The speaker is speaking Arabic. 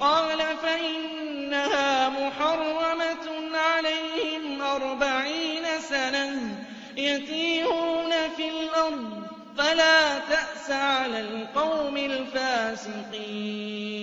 قَالَ فَإِنَّهَا مُحَرَّمَةٌ عَلَيْهِمْ 40 سَنَةً يَتِيهُونَ فِي الْأَرْضِ فَلَا تَأْسَ عَلَى الْقَوْمِ الْفَاسِقِينَ